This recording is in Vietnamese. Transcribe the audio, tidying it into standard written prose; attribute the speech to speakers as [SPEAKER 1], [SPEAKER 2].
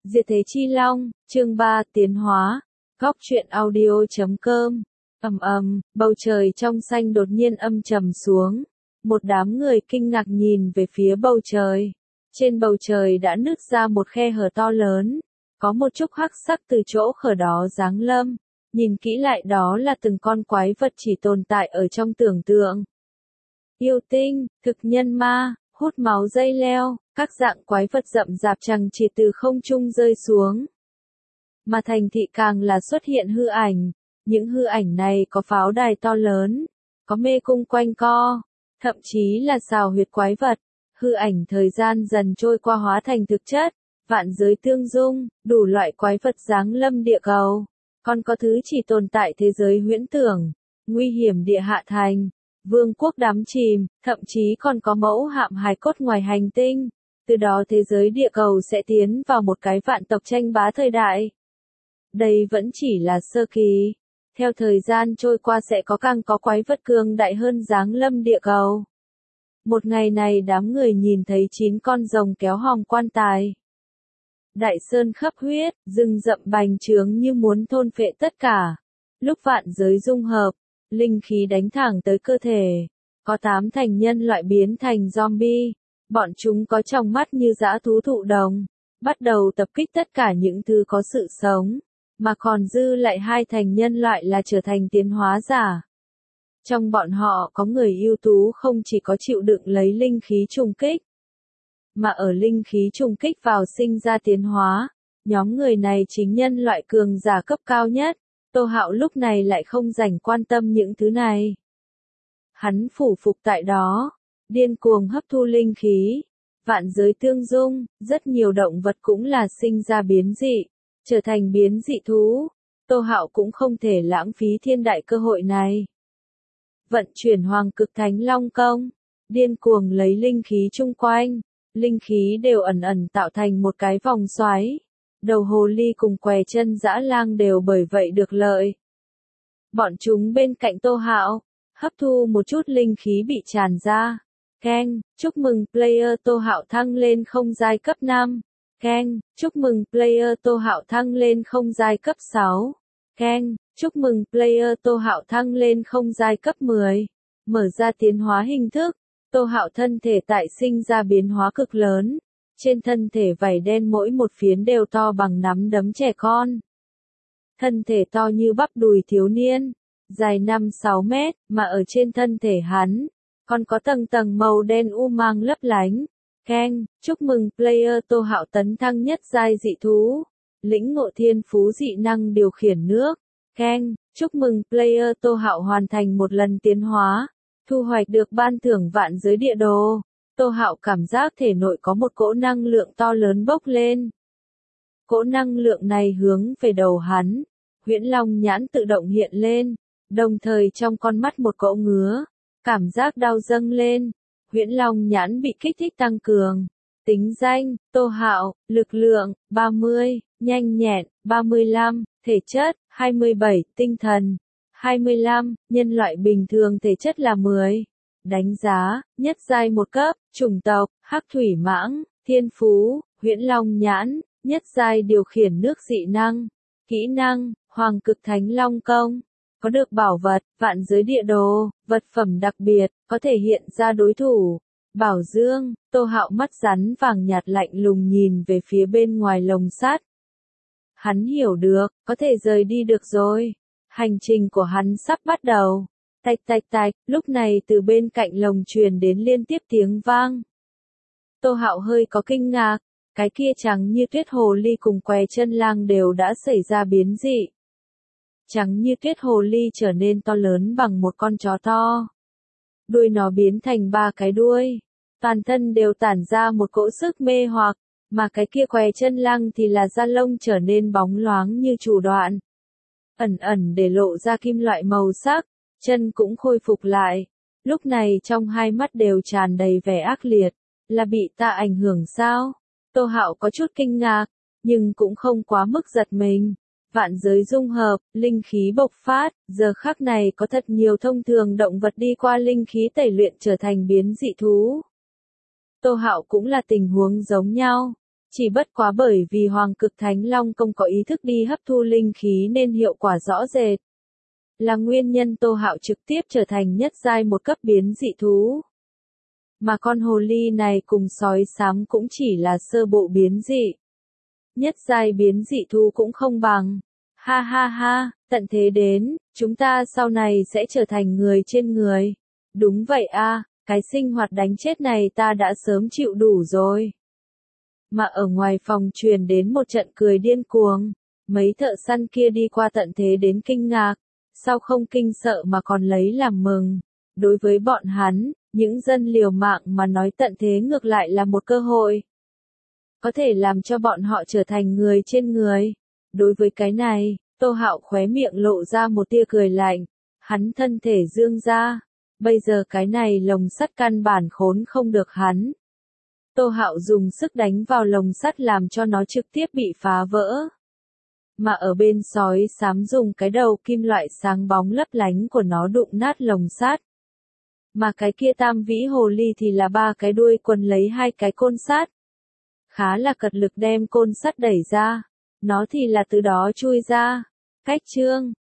[SPEAKER 1] Diệt thế chi long, chương 3, tiến hóa. Góc truyện audio.com. Bầu trời trong xanh đột nhiên âm trầm xuống. Một đám người kinh ngạc nhìn về phía bầu trời. Trên bầu trời đã nứt ra một khe hở to lớn. Có một chút hắc sắc từ chỗ khở đó giáng lâm. Nhìn kỹ lại đó là từng con quái vật chỉ tồn tại ở trong tưởng tượng. Yêu tinh, thực nhân ma, hút máu dây leo, các dạng quái vật rậm rạp chằng chịt từ không trung rơi xuống. Mà thành thị càng là xuất hiện hư ảnh. Những hư ảnh này có pháo đài to lớn, có mê cung quanh co, thậm chí là xào huyệt quái vật. Hư ảnh thời gian dần trôi qua hóa thành thực chất, vạn giới tương dung, đủ loại quái vật giáng lâm địa cầu. Còn có thứ chỉ tồn tại thế giới huyễn tưởng, nguy hiểm địa hạ thành, vương quốc đắm chìm, thậm chí còn có mẫu hạm hài cốt ngoài hành tinh. Từ đó thế giới địa cầu sẽ tiến vào một cái vạn tộc tranh bá thời đại. Đây vẫn chỉ là sơ kỳ. Theo thời gian trôi qua sẽ càng có quái vật cường đại hơn giáng lâm địa cầu. Một ngày này đám người nhìn thấy 9 con rồng kéo hòm quan tài. Đại sơn khắp huyết, rừng rậm bành trướng như muốn thôn phệ tất cả. Lúc vạn giới dung hợp, linh khí đánh thẳng tới cơ thể. Có 8 thành nhân loại biến thành zombie. Bọn chúng có trong mắt như dã thú thụ đồng. Bắt đầu tập kích tất cả những thứ có sự sống. Mà còn dư lại 2 thành nhân loại là trở thành tiến hóa giả. Trong bọn họ có người ưu tú không chỉ có chịu đựng lấy linh khí trùng kích, mà ở linh khí trùng kích vào sinh ra tiến hóa. Nhóm người này chính nhân loại cường giả cấp cao nhất. Tô Hạo lúc này lại không rảnh quan tâm những thứ này. Hắn phủ phục tại đó, điên cuồng hấp thu linh khí. Vạn giới tương dung, rất nhiều động vật cũng là sinh ra biến dị, trở thành biến dị thú. Tô Hạo cũng không thể lãng phí thiên đại cơ hội này. Vận chuyển hoàng cực thánh long công, điên cuồng lấy linh khí chung quanh. Linh khí đều ẩn ẩn tạo thành một cái vòng xoáy. Đầu hồ ly cùng què chân dã lang đều bởi vậy được lợi. Bọn chúng bên cạnh Tô Hạo, hấp thu một chút linh khí bị tràn ra. Keng, chúc mừng player Tô Hạo thăng lên không giai cấp 5. Keng, chúc mừng player Tô Hạo thăng lên không giai cấp 6. Keng, chúc mừng player Tô Hạo thăng lên không giai cấp 10. Mở ra tiến hóa hình thức. Tô Hạo thân thể tại sinh ra biến hóa cực lớn. Trên thân thể vảy đen mỗi một phiến đều to bằng nắm đấm trẻ con. Thân thể to như bắp đùi thiếu niên, dài 5-6 mét, mà ở trên thân thể hắn, còn có tầng tầng màu đen u mang lấp lánh. Keng, chúc mừng player Tô Hạo tấn thăng nhất giai dị thú. Lĩnh ngộ thiên phú dị năng điều khiển nước. Keng, chúc mừng player Tô Hạo hoàn thành một lần tiến hóa. Thu hoạch được ban thưởng vạn giới địa đồ. Tô Hạo cảm giác thể nội có một cỗ năng lượng to lớn bốc lên. Cỗ năng lượng này hướng về đầu hắn. Huyễn Long nhãn tự động hiện lên. Đồng thời trong con mắt một cỗ ngứa. Cảm giác đau dâng lên. Huyễn Long nhãn bị kích thích tăng cường. Tính danh, Tô Hạo, lực lượng, 30, nhanh nhẹn, 35, thể chất, 27, tinh thần, 25, nhân loại bình thường thể chất là 10. Đánh giá, nhất giai 1 cấp, chủng tộc, hắc thủy mãng, thiên phú, huyễn long nhãn, nhất giai điều khiển nước dị năng, kỹ năng, hoàng cực thánh long công. Có được bảo vật, vạn giới địa đồ, vật phẩm đặc biệt, có thể hiện ra đối thủ. Bảo dương, Tô Hạo mắt rắn vàng nhạt lạnh lùng nhìn về phía bên ngoài lồng sắt. Hắn hiểu được, có thể rời đi được rồi. Hành trình của hắn sắp bắt đầu. Tạch tạch tạch, lúc này từ bên cạnh lồng truyền đến liên tiếp tiếng vang. Tô Hạo hơi có kinh ngạc, cái kia trắng như tuyết hồ ly cùng què chân lang đều đã xảy ra biến dị. Trắng như tuyết hồ ly trở nên to lớn bằng một con chó to. Đuôi nó biến thành 3 cái đuôi. Toàn thân đều tản ra một cỗ sức mê hoặc, mà cái kia què chân lang thì là da lông trở nên bóng loáng như chủ đoạn. Ẩn ẩn để lộ ra kim loại màu sắc, chân cũng khôi phục lại. Lúc này trong hai mắt đều tràn đầy vẻ ác liệt, là bị ta ảnh hưởng sao? Tô Hạo có chút kinh ngạc, nhưng cũng không quá mức giật mình. Vạn giới dung hợp, linh khí bộc phát, giờ khắc này có thật nhiều thông thường động vật đi qua linh khí tẩy luyện trở thành biến dị thú. Tô Hạo cũng là tình huống giống nhau. Chỉ bất quá bởi vì Hoàng Cực Thánh Long Công có ý thức đi hấp thu linh khí nên hiệu quả rõ rệt. Là nguyên nhân Tô Hạo trực tiếp trở thành nhất giai một cấp biến dị thú. Mà con hồ ly này cùng sói xám cũng chỉ là sơ bộ biến dị. Nhất giai biến dị thú cũng không bằng. Ha ha ha, tận thế đến, chúng ta sau này sẽ trở thành người trên người. Đúng vậy a, cái sinh hoạt đánh chết này ta đã sớm chịu đủ rồi. Mà ở ngoài phòng truyền đến một trận cười điên cuồng. Mấy thợ săn kia đi qua tận thế đến kinh ngạc. Sao không kinh sợ mà còn lấy làm mừng. Đối với bọn hắn, những dân liều mạng mà nói tận thế ngược lại là một cơ hội. Có thể làm cho bọn họ trở thành người trên người. Đối với cái này, Tô Hạo khóe miệng lộ ra một tia cười lạnh. Hắn thân thể dương ra. Bây giờ cái này lồng sắt căn bản khốn không được hắn. Tô Hạo dùng sức đánh vào lồng sắt làm cho nó trực tiếp bị phá vỡ. Mà ở bên sói xám dùng cái đầu kim loại sáng bóng lấp lánh của nó đụng nát lồng sắt. Mà cái kia tam vĩ hồ ly thì là ba cái đuôi quần lấy hai cái côn sắt. Khá là cật lực đem côn sắt đẩy ra. Nó thì là từ đó chui ra. Cách chương